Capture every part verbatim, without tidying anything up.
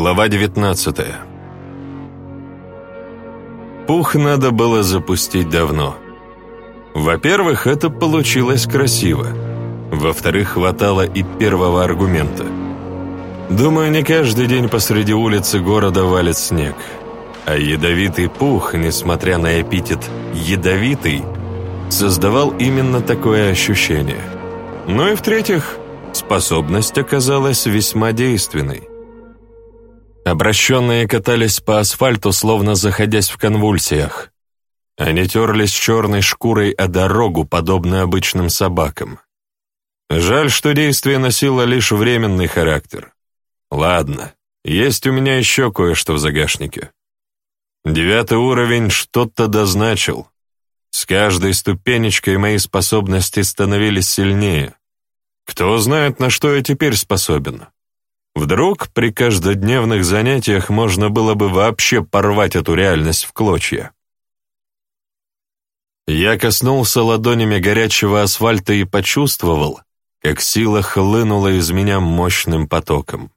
Глава девятнадцатая. Пух надо было запустить давно. Во-первых, это получилось красиво. Во-вторых, хватало и первого аргумента. Думаю, не каждый день посреди улицы города валит снег. А ядовитый пух, несмотря на эпитет «ядовитый», создавал именно такое ощущение. Ну и в-третьих, способность оказалась весьма действенной. Обращенные катались по асфальту, словно заходясь в конвульсиях. Они терлись черной шкурой о дорогу, подобно обычным собакам. Жаль, что действие носило лишь временный характер. Ладно, есть у меня еще кое-что в загашнике. Девятый уровень что-то дозначил. С каждой ступенечкой мои способности становились сильнее. Кто знает, на что я теперь способен. Вдруг при каждодневных занятиях можно было бы вообще порвать эту реальность в клочья. Я коснулся ладонями горячего асфальта и почувствовал, как сила хлынула из меня мощным потоком.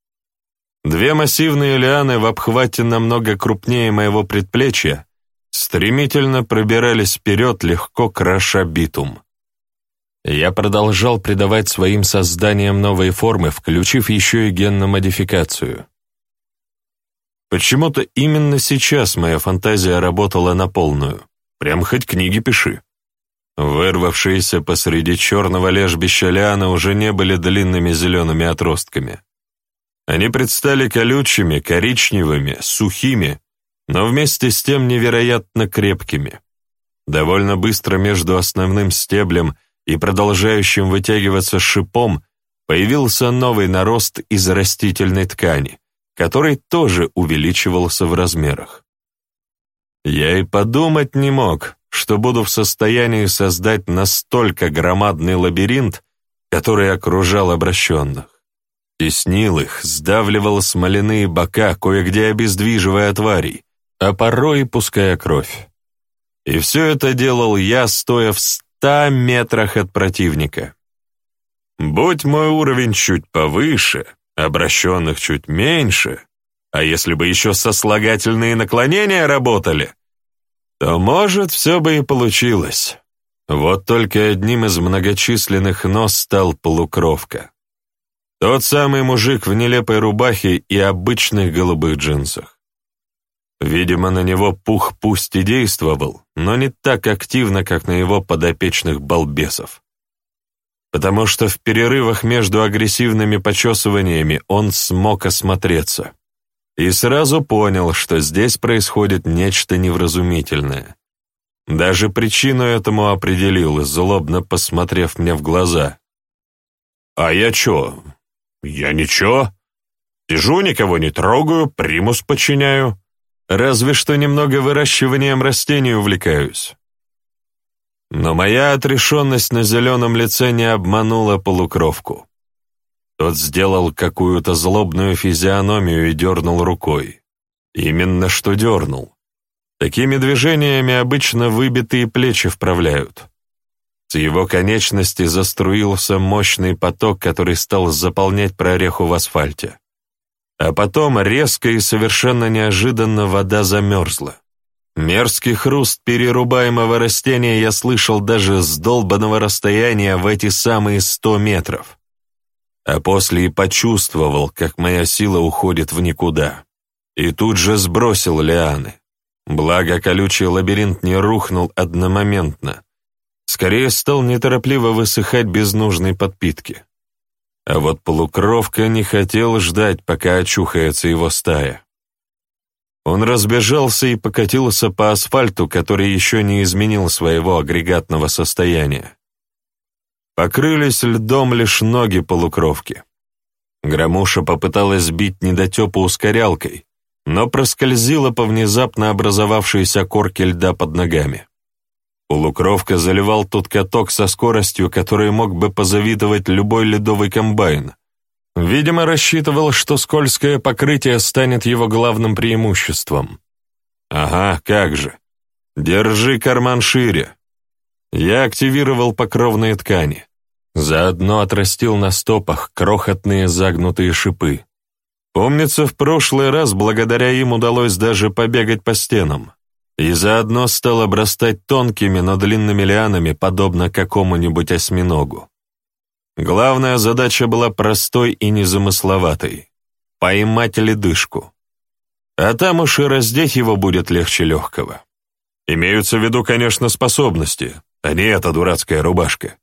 Две массивные лианы в обхвате намного крупнее моего предплечья стремительно пробирались вперед, легко кроша битум. Я продолжал придавать своим созданиям новые формы, включив еще и генно-модификацию. Почему-то именно сейчас моя фантазия работала на полную. Прям хоть книги пиши. Вырвавшиеся посреди черного лежбища лианы уже не были длинными зелеными отростками. Они предстали колючими, коричневыми, сухими, но вместе с тем невероятно крепкими. Довольно быстро между основным стеблем и продолжающим вытягиваться шипом появился новый нарост из растительной ткани, который тоже увеличивался в размерах. Я и подумать не мог, что буду в состоянии создать настолько громадный лабиринт, который окружал обращенных. Теснил их, сдавливал смоляные бока, кое-где обездвиживая тварей, а порой и пуская кровь. И все это делал я, стоя в ста метрах от противника. Будь мой уровень чуть повыше, обращенных чуть меньше, а если бы еще сослагательные наклонения работали, то, может, все бы и получилось. Вот только одним из многочисленных нос стал полукровка. Тот самый мужик в нелепой рубахе и обычных голубых джинсах. Видимо, на него пух пусть и действовал, но не так активно, как на его подопечных балбесов. Потому что в перерывах между агрессивными почесываниями он смог осмотреться. И сразу понял, что здесь происходит нечто невразумительное. Даже причину этому определил, злобно посмотрев мне в глаза. «А я чё? Я ничего. Сижу, никого не трогаю, примус подчиняю. Разве что немного выращиванием растений увлекаюсь». Но моя отрешенность на зеленом лице не обманула полукровку. Тот сделал какую-то злобную физиономию и дернул рукой. Именно что дернул. Такими движениями обычно выбитые плечи вправляют. С его конечности заструился мощный поток, который стал заполнять прореху в асфальте. А потом резко и совершенно неожиданно вода замерзла. Мерзкий хруст перерубаемого растения я слышал даже с долбанного расстояния в эти самые сто метров. А после и почувствовал, как моя сила уходит в никуда. И тут же сбросил лианы. Благо, колючий лабиринт не рухнул одномоментно. Скорее стал неторопливо высыхать без нужной подпитки. А вот полукровка не хотел ждать, пока очухается его стая. Он разбежался и покатился по асфальту, который еще не изменил своего агрегатного состояния. Покрылись льдом лишь ноги полукровки. Громуша попыталась сбить недотепу ускорялкой, но проскользила по внезапно образовавшейся корке льда под ногами. Полукровка заливал тот каток со скоростью, которой мог бы позавидовать любой ледовый комбайн. Видимо, рассчитывал, что скользкое покрытие станет его главным преимуществом. Ага, как же. Держи карман шире. Я активировал покровные ткани. Заодно отрастил на стопах крохотные загнутые шипы. Помнится, в прошлый раз благодаря им удалось даже побегать по стенам, и заодно стал обрастать тонкими, но длинными лианами, подобно какому-нибудь осьминогу. Главная задача была простой и незамысловатой — поймать ледышку. А там уж и раздеть его будет легче легкого. Имеются в виду, конечно, способности, а не эта дурацкая рубашка.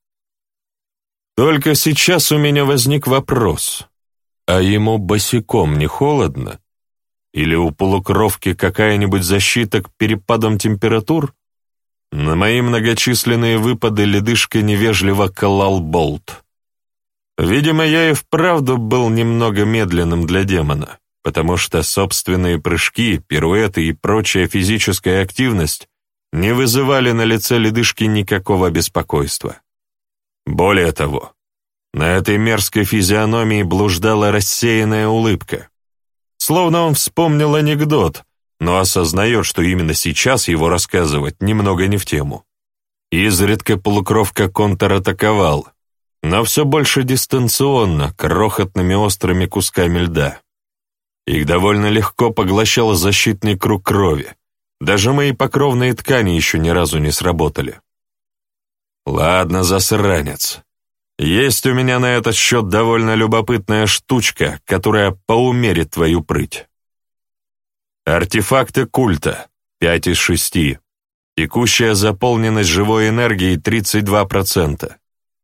Только сейчас у меня возник вопрос, а ему босиком не холодно? Или у полукровки какая-нибудь защита к перепадам температур? На мои многочисленные выпады ледышка невежливо колол болт. Видимо, я и вправду был немного медленным для демона, потому что собственные прыжки, пируэты и прочая физическая активность не вызывали на лице ледышки никакого беспокойства. Более того, на этой мерзкой физиономии блуждала рассеянная улыбка. Словно он вспомнил анекдот, но осознает, что именно сейчас его рассказывать немного не в тему. Изредка полукровка контратаковал, но все больше дистанционно, крохотными острыми кусками льда. Их довольно легко поглощал защитный круг крови. Даже мои покровные ткани еще ни разу не сработали. Ладно, засранец. Есть у меня на этот счет довольно любопытная штучка, которая поумерит твою прыть. Артефакты культа. пять из шести. Текущая заполненность живой энергией тридцать два процента.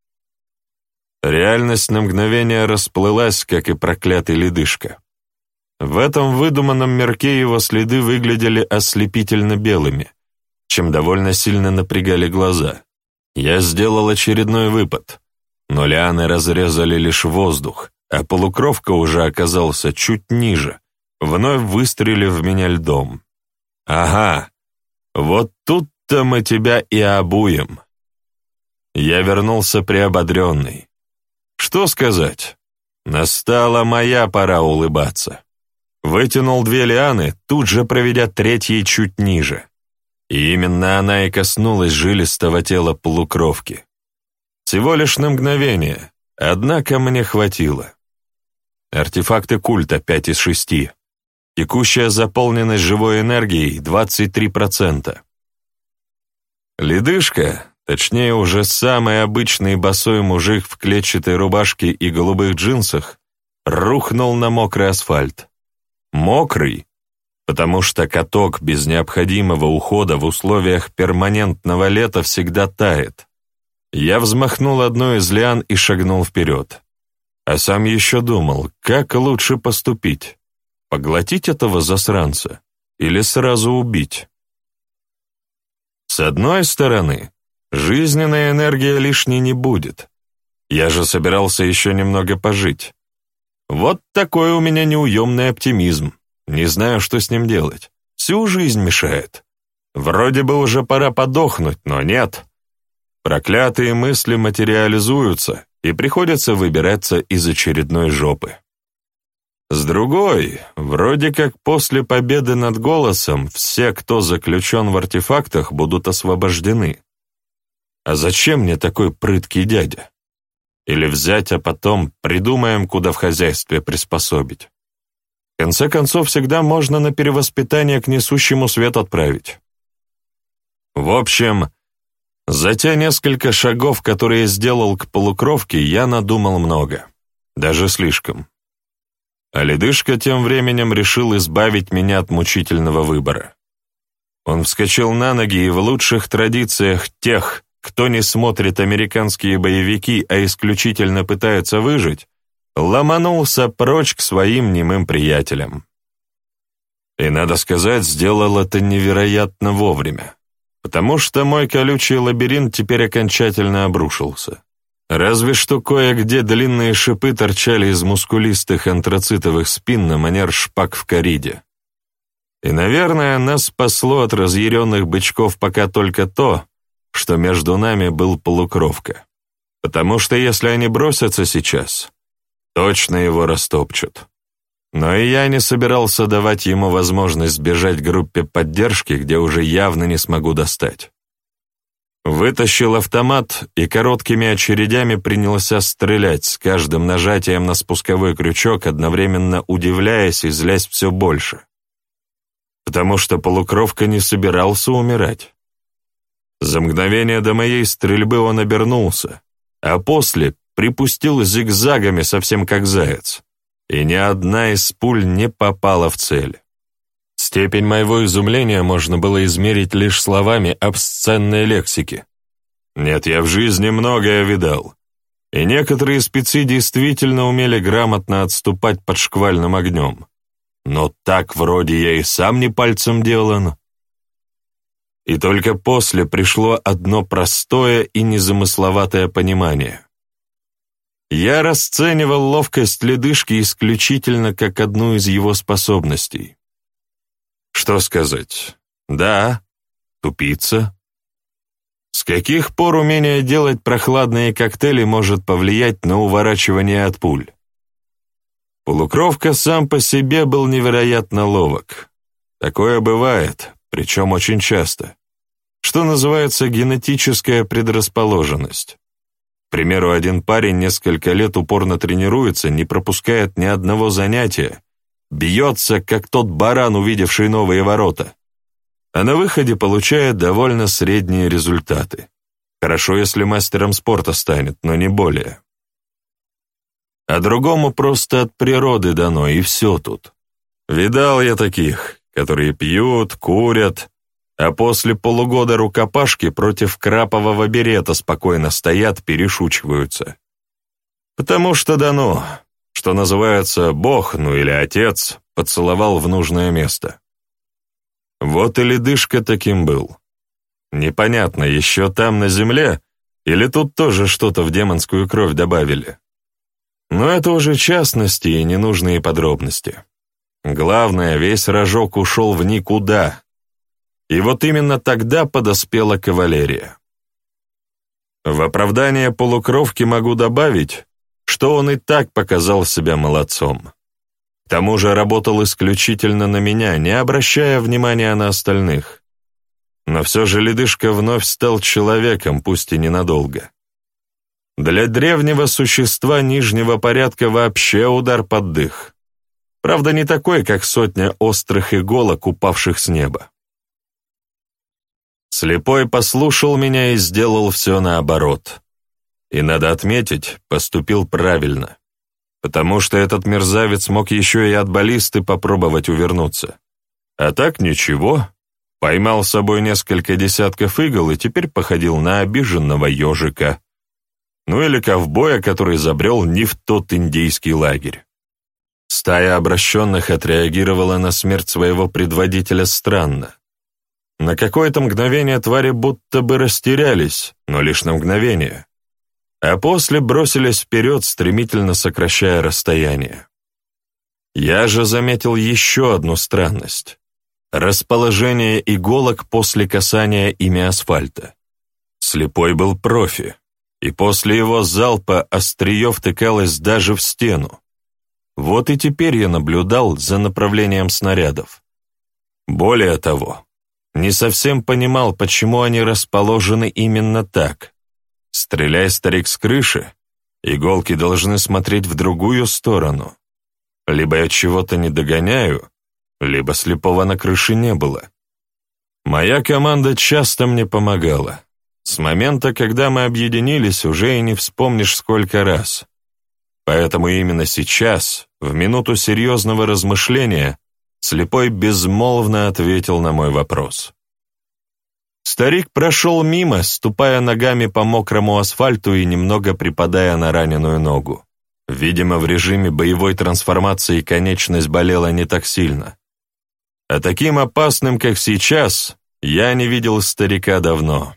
Реальность на мгновение расплылась, как и проклятый ледышка. В этом выдуманном мирке его следы выглядели ослепительно белыми, чем довольно сильно напрягали глаза. Я сделал очередной выпад, но лианы разрезали лишь воздух, а полукровка уже оказался чуть ниже, вновь выстрелив в меня льдом. Ага, вот тут-то мы тебя и обуем. Я вернулся приободренный. Что сказать? Настала моя пора улыбаться. Вытянул две лианы, тут же проведя третьей чуть ниже. И именно она и коснулась жилистого тела полукровки. Всего лишь на мгновение, однако мне хватило. Артефакты культа пять из шести. Текущая заполненность живой энергией двадцать три процента. Ледышка, точнее уже самый обычный босой мужик в клетчатой рубашке и голубых джинсах, рухнул на мокрый асфальт. Мокрый, потому что каток без необходимого ухода в условиях перманентного лета всегда тает. Я взмахнул одной из лиан и шагнул вперед. А сам еще думал, как лучше поступить. Поглотить этого засранца или сразу убить? С одной стороны, жизненная энергия лишней не будет. Я же собирался еще немного пожить. Вот такой у меня неуемный оптимизм. Не знаю, что с ним делать. Всю жизнь мешает. Вроде бы уже пора подохнуть, но нет. Проклятые мысли материализуются, и приходится выбираться из очередной жопы. С другой, вроде как после победы над голосом все, кто заключен в артефактах, будут освобождены. А зачем мне такой прыткий дядя? Или взять, а потом придумаем, куда в хозяйстве приспособить. В конце концов, всегда можно на перевоспитание к несущему свет отправить. В общем, за те несколько шагов, которые сделал к полукровке, я надумал много. Даже слишком. А ледышка тем временем решил избавить меня от мучительного выбора. Он вскочил на ноги и в лучших традициях тех, кто не смотрит американские боевики, а исключительно пытается выжить, ломанулся прочь к своим немым приятелям. И, надо сказать, сделал это невероятно вовремя, потому что мой колючий лабиринт теперь окончательно обрушился. Разве что кое-где длинные шипы торчали из мускулистых антрацитовых спин на манер шпаг в кориде. И, наверное, нас спасло от разъяренных бычков пока только то, что между нами был полукровка. Потому что если они бросятся сейчас, точно его растопчут. Но и я не собирался давать ему возможность сбежать к группе поддержки, где уже явно не смогу достать. Вытащил автомат и короткими очередями принялся стрелять, с каждым нажатием на спусковой крючок, одновременно удивляясь и злясь все больше. Потому что полукровка не собирался умирать. За мгновение до моей стрельбы он обернулся, а после припустил зигзагами, совсем как заяц, и ни одна из пуль не попала в цель. Степень моего изумления можно было измерить лишь словами обсценной лексики. Нет, я в жизни многое видал, и некоторые спецы действительно умели грамотно отступать под шквальным огнем. Но так вроде я и сам не пальцем делан. И только после пришло одно простое и незамысловатое понимание. Я расценивал ловкость ледышки исключительно как одну из его способностей. Что сказать? Да, тупица. С каких пор умение делать прохладные коктейли может повлиять на уворачивание от пуль? Полукровка сам по себе был невероятно ловок. Такое бывает, причем очень часто. Что называется генетическая предрасположенность. К примеру, один парень несколько лет упорно тренируется, не пропускает ни одного занятия, бьется, как тот баран, увидевший новые ворота, а на выходе получает довольно средние результаты. Хорошо, если мастером спорта станет, но не более. А другому просто от природы дано, и все тут. Видал я таких, которые пьют, курят, а после полугода рукопашки против крапового берета спокойно стоят, перешучиваются. Потому что дано, что называется, Бог, ну или Отец, поцеловал в нужное место. Вот и ледышка таким был. Непонятно, еще там на земле, или тут тоже что-то в демонскую кровь добавили. Но это уже частности и ненужные подробности. Главное, весь рожок ушел в никуда. И вот именно тогда подоспела кавалерия. В оправдание полукровки могу добавить, что он и так показал себя молодцом. К тому же работал исключительно на меня, не обращая внимания на остальных. Но все же ледышка вновь стал человеком, пусть и ненадолго. Для древнего существа нижнего порядка вообще удар под дых. Правда, не такой, как сотня острых иголок, упавших с неба. Слепой послушал меня и сделал все наоборот. И, надо отметить, поступил правильно, потому что этот мерзавец мог еще и от баллисты попробовать увернуться. А так ничего, поймал с собой несколько десятков игл и теперь походил на обиженного ежика. Ну или ковбоя, который забрел не в тот индейский лагерь. Стая обращенных отреагировала на смерть своего предводителя странно. На какое-то мгновение твари будто бы растерялись, но лишь на мгновение. А после бросились вперед, стремительно сокращая расстояние. Я же заметил еще одну странность. Расположение иголок после касания ими асфальта. Слепой был профи, и после его залпа острие втыкалось даже в стену. Вот и теперь я наблюдал за направлением снарядов. Более того, не совсем понимал, почему они расположены именно так. Стреляя старик с крыши, иголки должны смотреть в другую сторону. Либо я чего-то не догоняю, либо слепого на крыше не было. Моя команда часто мне помогала. С момента, когда мы объединились, уже и не вспомнишь сколько раз. Поэтому именно сейчас, в минуту серьезного размышления, слепой безмолвно ответил на мой вопрос. Старик прошел мимо, ступая ногами по мокрому асфальту и немного припадая на раненую ногу. Видимо, в режиме боевой трансформации конечность болела не так сильно. А таким опасным, как сейчас, я не видел старика давно.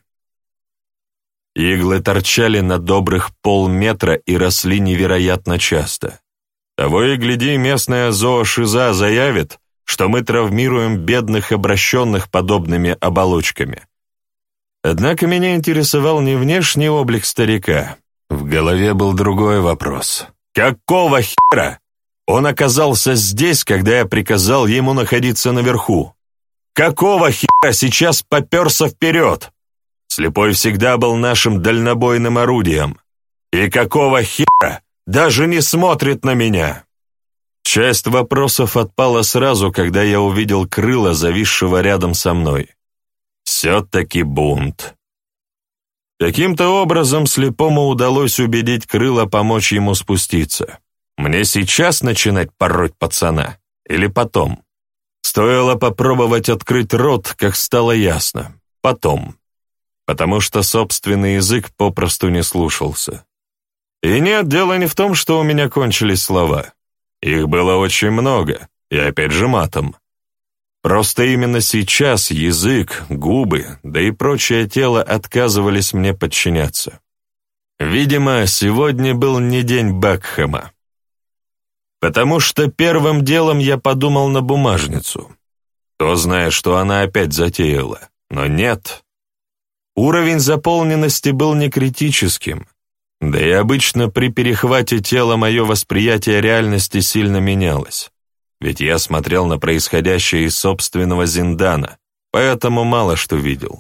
Иглы торчали на добрых полметра и росли невероятно часто. Того и гляди, местная зоошиза заявит, что мы травмируем бедных обращенных подобными оболочками. Однако меня интересовал не внешний облик старика. В голове был другой вопрос. Какого хера он оказался здесь, когда я приказал ему находиться наверху? Какого хера сейчас поперся вперед? Слепой всегда был нашим дальнобойным орудием. И какого хера даже не смотрит на меня?» Часть вопросов отпала сразу, когда я увидел Крыла, зависшего рядом со мной. Все-таки бунт. Каким-то образом Слепому удалось убедить Крыла помочь ему спуститься. Мне сейчас начинать пороть пацана? Или потом? Стоило попробовать открыть рот, как стало ясно. Потом. Потому что собственный язык попросту не слушался. И нет, дело не в том, что у меня кончились слова. Их было очень много, и опять же матом. Просто именно сейчас язык, губы, да и прочее тело отказывались мне подчиняться. Видимо, сегодня был не день Бекхэма. Потому что первым делом я подумал на бумажницу. Кто знает, что она опять затеяла. Но нет. Уровень заполненности был не критическим. Да и обычно при перехвате тела мое восприятие реальности сильно менялось. Ведь я смотрел на происходящее из собственного Зиндана, поэтому мало что видел.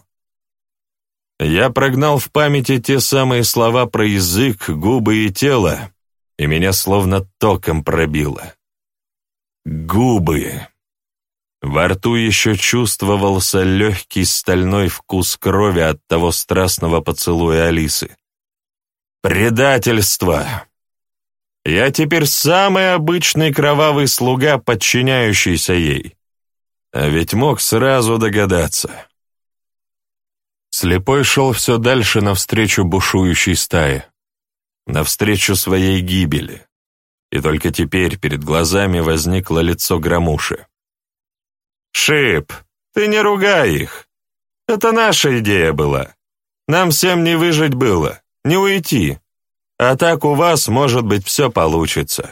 Я прогнал в памяти те самые слова про язык, губы и тело, и меня словно током пробило. Губы. Во рту еще чувствовался легкий стальной вкус крови от того страстного поцелуя Алисы. Предательство! Я теперь самый обычный кровавый слуга, подчиняющийся ей. А ведь мог сразу догадаться. Слепой шел все дальше навстречу бушующей стае, навстречу своей гибели. И только теперь перед глазами возникло лицо Громуши. «Шип, ты не ругай их. Это наша идея была. Нам всем не выжить было, не уйти. А так у вас, может быть, все получится».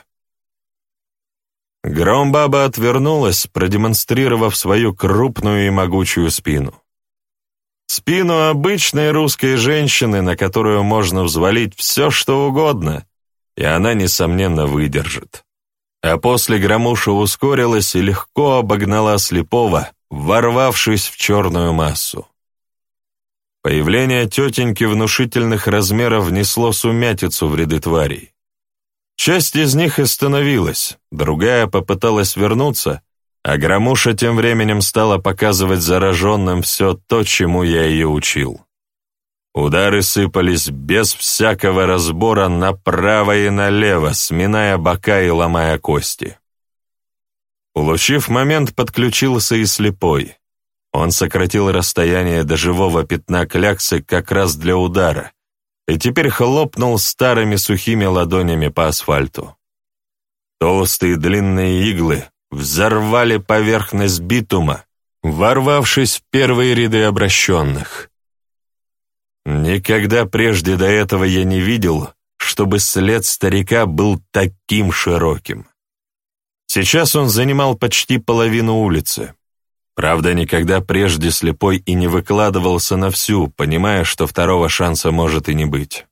Громбаба отвернулась, продемонстрировав свою крупную и могучую спину. Спину обычной русской женщины, на которую можно взвалить все, что угодно, и она, несомненно, выдержит. А после Громуша ускорилась и легко обогнала Слепого, ворвавшись в черную массу. Появление тетеньки внушительных размеров внесло сумятицу в ряды тварей. Часть из них остановилась, другая попыталась вернуться, а Громуша тем временем стала показывать зараженным все то, чему я ее учил. Удары сыпались без всякого разбора направо и налево, сминая бока и ломая кости. Улучив момент, подключился и Слепой. Он сократил расстояние до живого пятна кляксы как раз для удара, и теперь хлопнул старыми сухими ладонями по асфальту. Толстые длинные иглы взорвали поверхность битума, ворвавшись в первые ряды обращенных. Никогда прежде до этого я не видел, чтобы след старика был таким широким. Сейчас он занимал почти половину улицы. Правда, никогда прежде Слепой и не выкладывался на всю, понимая, что второго шанса может и не быть.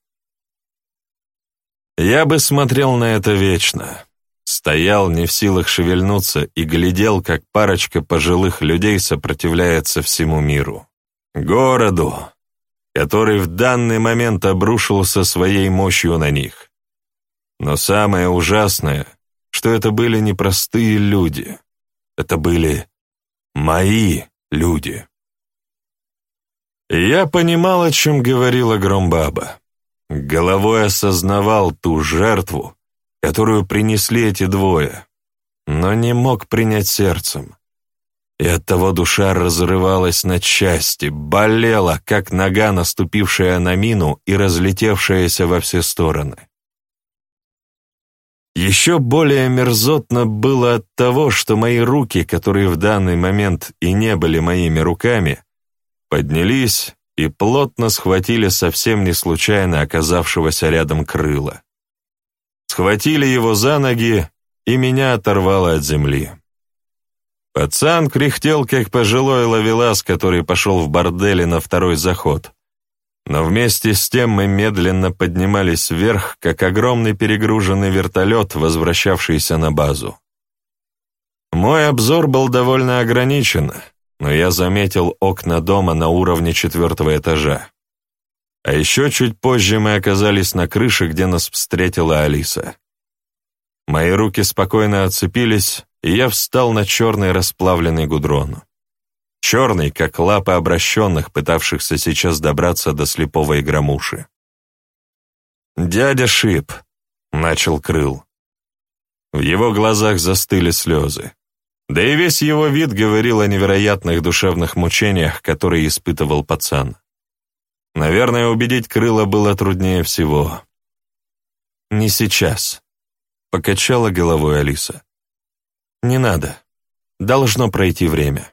Я бы смотрел на это вечно. Стоял не в силах шевельнуться и глядел, как парочка пожилых людей сопротивляется всему миру. Городу, который в данный момент обрушился своей мощью на них. Но самое ужасное, что это были не простые люди. Это были мои люди. И я понимал, о чем говорила Громбаба. Головой осознавал ту жертву, которую принесли эти двое, но не мог принять сердцем. И оттого душа разрывалась на части, болела, как нога, наступившая на мину и разлетевшаяся во все стороны. Еще более мерзотно было от того, что мои руки, которые в данный момент и не были моими руками, поднялись и плотно схватили совсем не случайно оказавшегося рядом Крыла. Схватили его за ноги, и меня оторвало от земли. Пацан кряхтел, как пожилой ловелас, который пошел в борделе на второй заход. Но вместе с тем мы медленно поднимались вверх, как огромный перегруженный вертолет, возвращавшийся на базу. Мой обзор был довольно ограничен, но я заметил окна дома на уровне четвертого этажа, А еще чуть позже мы оказались на крыше, где нас встретила Алиса. Мои руки спокойно отцепились, и я встал на черный расплавленный гудрон. Черный, как лапы обращенных, пытавшихся сейчас добраться до слепого игромуши. «Дядя Шип», — начал Крыл. В его глазах застыли слезы. Да и весь его вид говорил о невероятных душевных мучениях, которые испытывал пацан. Наверное, убедить Крыла было труднее всего. «Не сейчас», — покачала головой Алиса. «Не надо. Должно пройти время».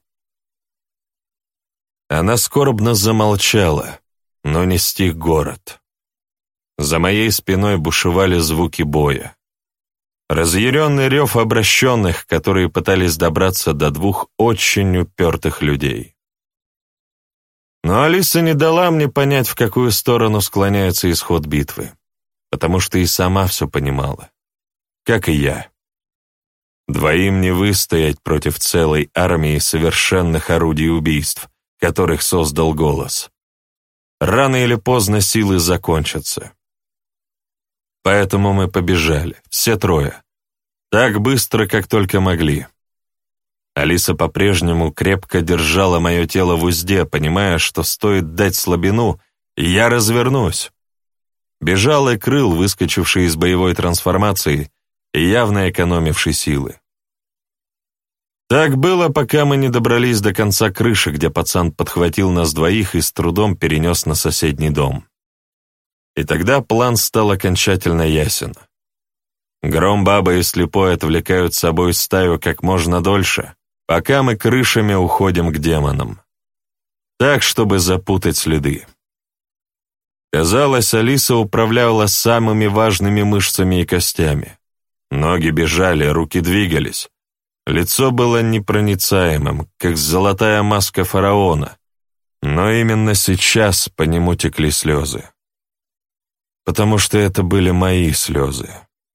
Она скорбно замолчала, но не стих город. За моей спиной бушевали звуки боя. Разъяренный рев обращенных, которые пытались добраться до двух очень упертых людей. Но Алиса не дала мне понять, в какую сторону склоняется исход битвы, потому что и сама все понимала, как и я. Двоим не выстоять против целой армии совершенных орудий убийств, которых создал голос. Рано или поздно силы закончатся. Поэтому мы побежали, все трое, так быстро, как только могли. Алиса по-прежнему крепко держала мое тело в узде, понимая, что стоит дать слабину, и я развернусь. Бежал и Крыл, выскочивший из боевой трансформации и явно экономивший силы. Так было, пока мы не добрались до конца крыши, где пацан подхватил нас двоих и с трудом перенес на соседний дом. И тогда план стал окончательно ясен. Гром, Баба и Слепой отвлекают с собой стаю как можно дольше, пока мы крышами уходим к демонам. Так, чтобы запутать следы. Казалось, Алиса управляла самыми важными мышцами и костями. Ноги бежали, руки двигались. Лицо было непроницаемым, как золотая маска фараона, но именно сейчас по нему текли слезы. Потому что это были мои слезы.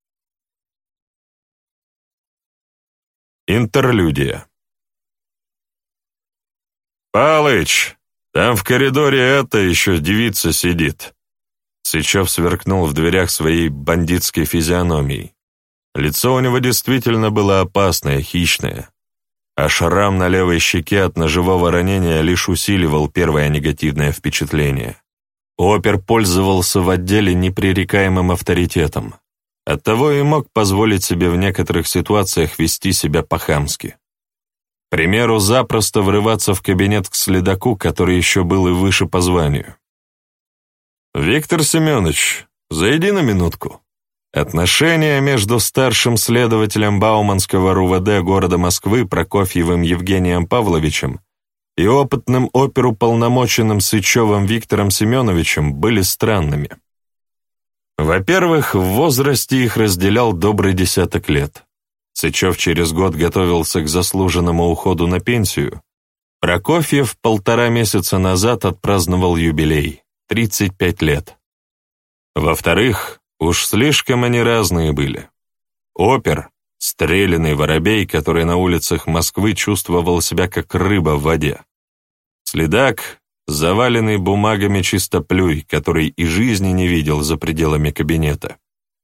Интерлюдия. «Палыч, там в коридоре это еще девица сидит». Сычев сверкнул в дверях своей бандитской физиономией. Лицо у него действительно было опасное, хищное, а шрам на левой щеке от ножевого ранения лишь усиливал первое негативное впечатление. Опер пользовался в отделе непререкаемым авторитетом, оттого и мог позволить себе в некоторых ситуациях вести себя по-хамски. К примеру, запросто врываться в кабинет к следаку, который еще был и выше по званию. «Виктор Семенович, зайди на минутку». Отношения между старшим следователем Бауманского РУВД города Москвы Прокофьевым Евгением Павловичем и опытным оперуполномоченным Сычевым Виктором Семеновичем были странными. Во-первых, в возрасте их разделял добрый десяток лет. Сычев через год готовился к заслуженному уходу на пенсию. Прокофьев полтора месяца назад отпраздновал юбилей – тридцать пять лет. Во-вторых, уж слишком они разные были. Опер, стрелянный воробей, который на улицах Москвы чувствовал себя как рыба в воде. Следак, заваленный бумагами чистоплюй, который и жизни не видел за пределами кабинета.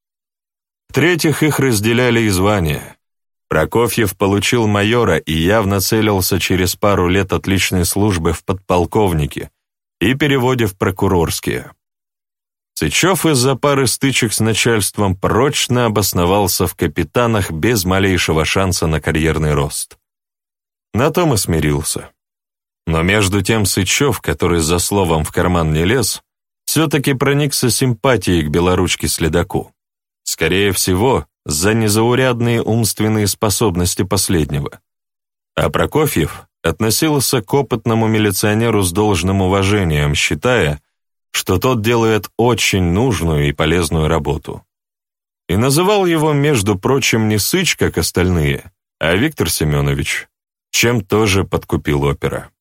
В-третьих, их разделяли и звания. Прокофьев получил майора и явно целился через пару лет отличной службы в подполковнике и переводе в прокурорские. Сычев из-за пары стычек с начальством прочно обосновался в капитанах без малейшего шанса на карьерный рост. На том и смирился. Но между тем Сычев, который за словом в карман не лез, все-таки проникся симпатией к белоручке-следаку. Скорее всего, за незаурядные умственные способности последнего. А Прокофьев относился к опытному милиционеру с должным уважением, считая, что тот делает очень нужную и полезную работу. И называл его, между прочим, не Сыч, как остальные, а Виктор Семенович, чем тоже подкупил опера.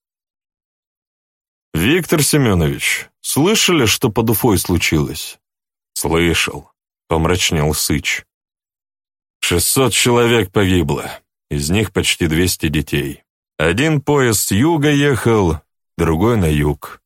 «Виктор Семенович, слышали, что под Уфой случилось?» «Слышал», — помрачнел Сыч. «Шестьсот человек погибло, из них почти двести детей. Один поезд с юга ехал, другой на юг.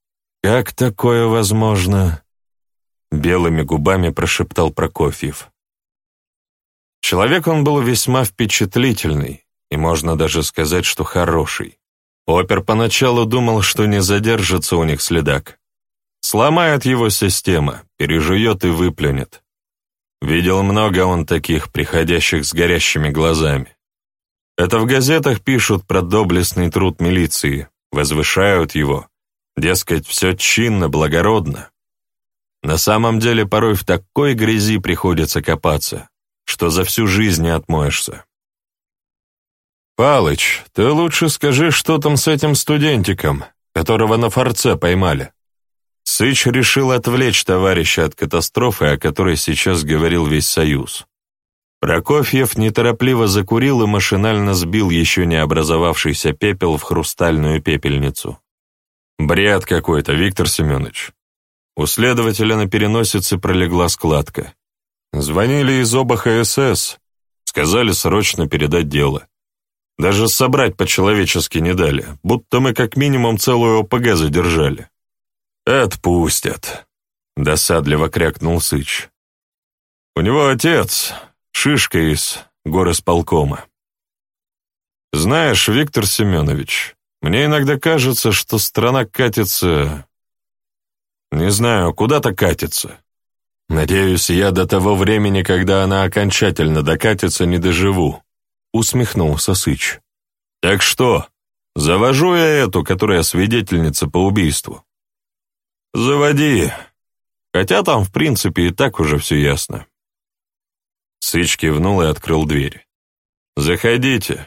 «Как такое возможно?» — белыми губами прошептал Прокофьев. Человек он был весьма впечатлительный, и можно даже сказать, что хороший. Опер поначалу думал, что не задержится у них следак. Сломает его система, пережует и выплюнет. Видел много он таких, приходящих с горящими глазами. Это в газетах пишут про доблестный труд милиции, возвышают его, дескать, все чинно, благородно. На самом деле порой в такой грязи приходится копаться, что за всю жизнь не отмоешься. «Палыч, ты лучше скажи, что там с этим студентиком, которого на форце поймали?» Сыч решил отвлечь товарища от катастрофы, о которой сейчас говорил весь Союз. Прокофьев неторопливо закурил и машинально сбил еще не образовавшийся пепел в хрустальную пепельницу. «Бред какой-то, Виктор Семенович». У следователя на переносице пролегла складка. Звонили из ОБА ХСС, сказали срочно передать дело. Даже собрать по-человечески не дали, будто мы как минимум целую ОПГ задержали. «Отпустят», — досадливо крякнул Сыч. «У него отец, шишка из горосполкома. Знаешь, Виктор Семенович, мне иногда кажется, что страна катится... Не знаю, куда-то катится. Надеюсь, я до того времени, когда она окончательно докатится, не доживу», — усмехнулся Сыч. «Так что, завожу я эту, которая свидетельница по убийству?» «Заводи. Хотя там, в принципе, и так уже все ясно». Сыч кивнул и открыл дверь. «Заходите».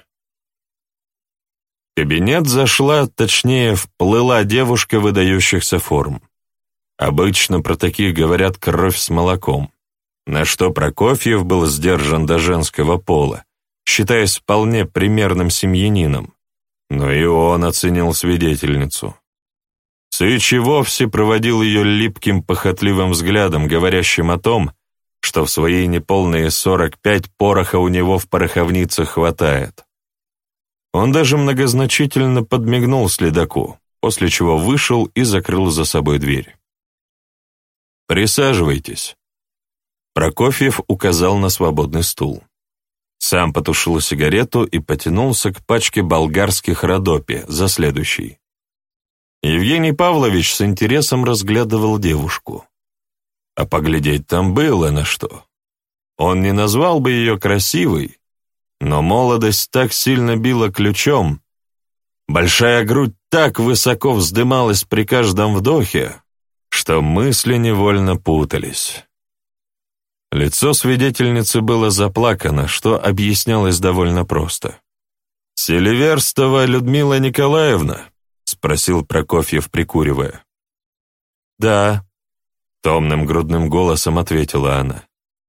В кабинет зашла, точнее, вплыла девушка выдающихся форм. Обычно про таких говорят «кровь с молоком», на что Прокофьев был сдержан до женского пола, считаясь вполне примерным семьянином, но и он оценил свидетельницу. Сыч и вовсе проводил ее липким похотливым взглядом, говорящим о том, что в свои неполные сорок пять пороха у него в пороховницах хватает. Он даже многозначительно подмигнул следаку, после чего вышел и закрыл за собой дверь. «Присаживайтесь». Прокофьев указал на свободный стул. Сам потушил сигарету и потянулся к пачке болгарских Родопи за следующей. Евгений Павлович с интересом разглядывал девушку. А поглядеть там было на что. Он не назвал бы ее красивой, но молодость так сильно била ключом, большая грудь так высоко вздымалась при каждом вдохе, что мысли невольно путались. Лицо свидетельницы было заплакано, что объяснялось довольно просто. «Селиверстова Людмила Николаевна?» — спросил Прокофьев, прикуривая. «Да», — томным грудным голосом ответила она.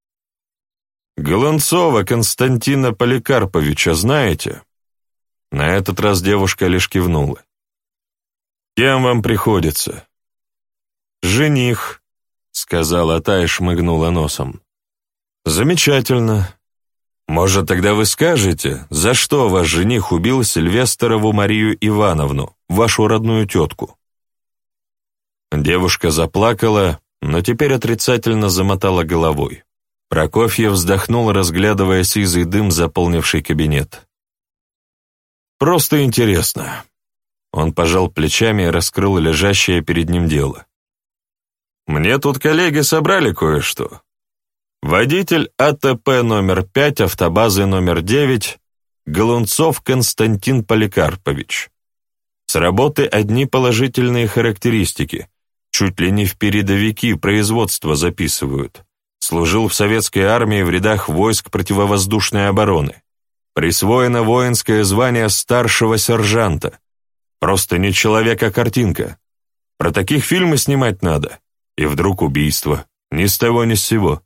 «Голунцова Константина Поликарповича знаете?» На этот раз девушка лишь кивнула. «Кем вам приходится?» «Жених», — сказала та и шмыгнула носом. «Замечательно. Может, тогда вы скажете, за что ваш жених убил Сильвестрову Марию Ивановну, вашу родную тетку?» Девушка заплакала, но теперь отрицательно замотала головой. Прокофьев вздохнул, разглядывая сизый дым, заполнивший кабинет. «Просто интересно». Он пожал плечами и раскрыл лежащее перед ним дело. «Мне тут коллеги собрали кое-что. Водитель АТП номер пять, автобазы номер девять, Голунцов Константин Поликарпович. С работы одни положительные характеристики, чуть ли не в передовики производства записывают. Служил в советской армии в рядах войск противовоздушной обороны. Присвоено воинское звание старшего сержанта. Просто не человек, а картинка. Про таких фильмы снимать надо. И вдруг убийство. Ни с того, ни с сего».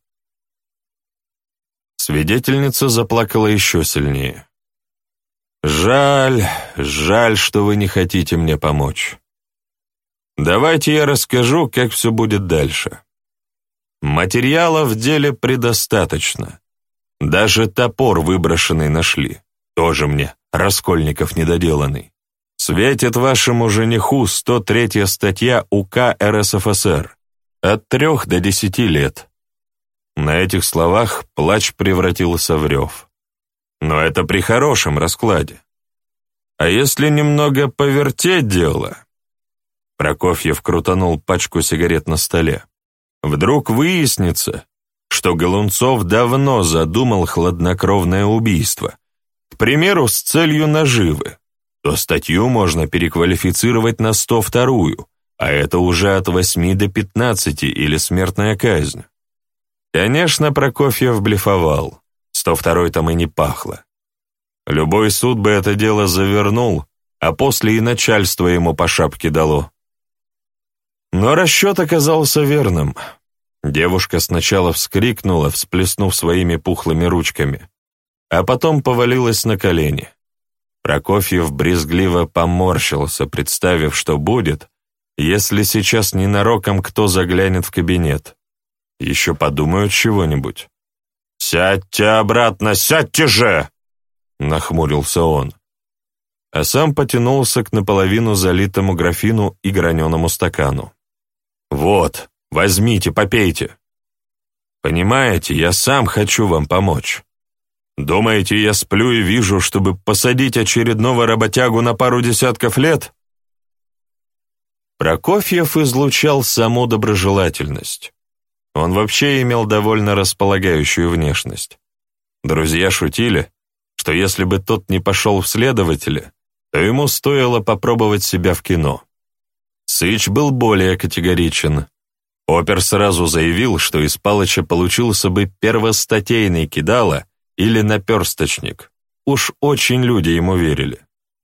Свидетельница заплакала еще сильнее. «Жаль, жаль, что вы не хотите мне помочь. Давайте я расскажу, как все будет дальше. Материала в деле предостаточно. Даже топор выброшенный нашли. Тоже мне, Раскольников недоделанный. Светит вашему жениху сто третья статья УК РСФСР от трех до десяти лет». На этих словах плач превратился в рев. Но это при хорошем раскладе. А если немного повертеть дело? Прокофьев крутанул пачку сигарет на столе. Вдруг выяснится, что Голунцов давно задумал хладнокровное убийство, к примеру, с целью наживы, то статью можно переквалифицировать на сто вторую, а это уже от восьми до пятнадцати или смертная казнь. Конечно, Прокофьев блефовал, сто второй там и не пахло. Любой суд бы это дело завернул, а после и начальство ему по шапке дало. Но расчет оказался верным. Девушка сначала вскрикнула, всплеснув своими пухлыми ручками, а потом повалилась на колени. Прокофьев брезгливо поморщился, представив, что будет, если сейчас ненароком кто заглянет в кабинет. Еще подумают чего-нибудь. «Сядьте обратно, сядьте же!» — нахмурился он. А сам потянулся к наполовину залитому графину и граненому стакану. «Вот, возьмите, попейте. Понимаете, я сам хочу вам помочь. Думаете, я сплю и вижу, чтобы посадить очередного работягу на пару десятков лет?» Прокофьев излучал саму доброжелательность. Он вообще имел довольно располагающую внешность. Друзья шутили, что если бы тот не пошел в следователя, то ему стоило попробовать себя в кино. Сыч был более категоричен. Опер сразу заявил, что из Палыча получился бы первостатейный кидало или наперсточник. Уж очень люди ему верили.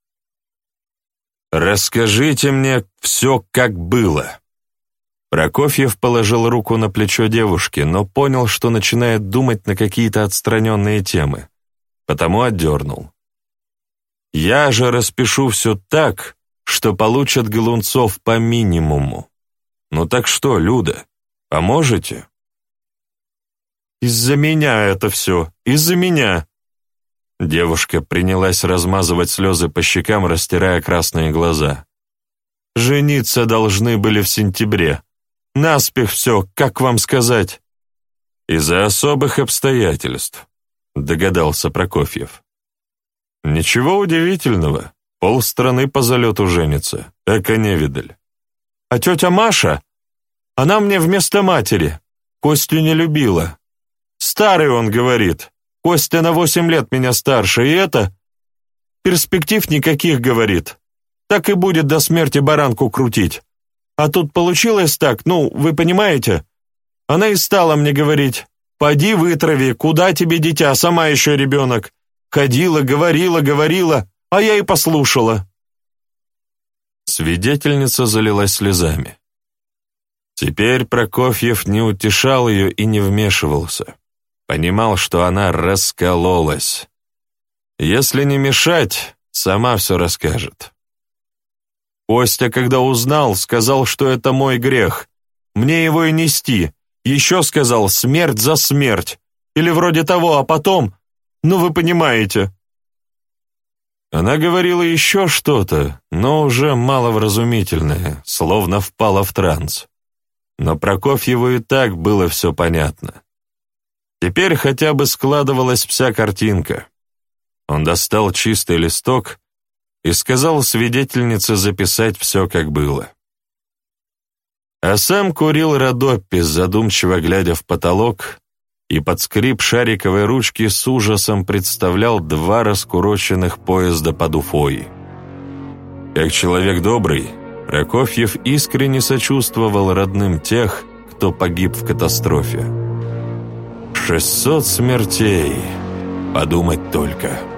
«Расскажите мне все, как было». Прокофьев положил руку на плечо девушки, но понял, что начинает думать на какие-то отстраненные темы, потому отдернул. «Я же распишу все так, что получат Голунцов по минимуму. Ну так что, Люда, поможете?» «Из-за меня это все, из-за меня!» Девушка принялась размазывать слезы по щекам, растирая красные глаза. «Жениться должны были в сентябре. Наспех все, как вам сказать?» «Из-за особых обстоятельств», — догадался Прокофьев. «Ничего удивительного, полстраны по залету женится, эко-невидаль». «А тетя Маша? Она мне вместо матери. Костю не любила. Старый он, говорит. Костя на восемь лет меня старше, и это... Перспектив никаких, говорит. Так и будет до смерти баранку крутить. А тут получилось так, ну, вы понимаете? Она и стала мне говорить: «Поди вытрави, куда тебе, дитя, сама еще ребенок». Ходила, говорила, говорила, а я и послушала. Свидетельница залилась слезами. Теперь Прокофьев не утешал ее и не вмешивался. Понимал, что она раскололась. Если не мешать, сама все расскажет. Костя, когда узнал, сказал, что это мой грех. Мне его и нести. Еще сказал: смерть за смерть. Или вроде того, а потом... Ну, вы понимаете. Она говорила еще что-то, но уже маловразумительное, словно впала в транс. Но Прокофьеву и так было все понятно. Теперь хотя бы складывалась вся картинка. Он достал чистый листок и сказал свидетельнице записать все, как было. А сам курил Родоппи, задумчиво глядя в потолок, и под скрип шариковой ручки с ужасом представлял два раскуроченных поезда под Уфой. Как человек добрый, Прокофьев искренне сочувствовал родным тех, кто погиб в катастрофе. Шестьсот смертей, подумать только.